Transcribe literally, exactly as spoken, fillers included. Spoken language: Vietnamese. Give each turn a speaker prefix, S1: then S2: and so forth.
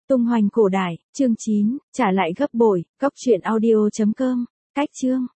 S1: Tung hoành cổ đại, chương chín, trả lại gấp bội, góc truyện audio chấm com, cách chương.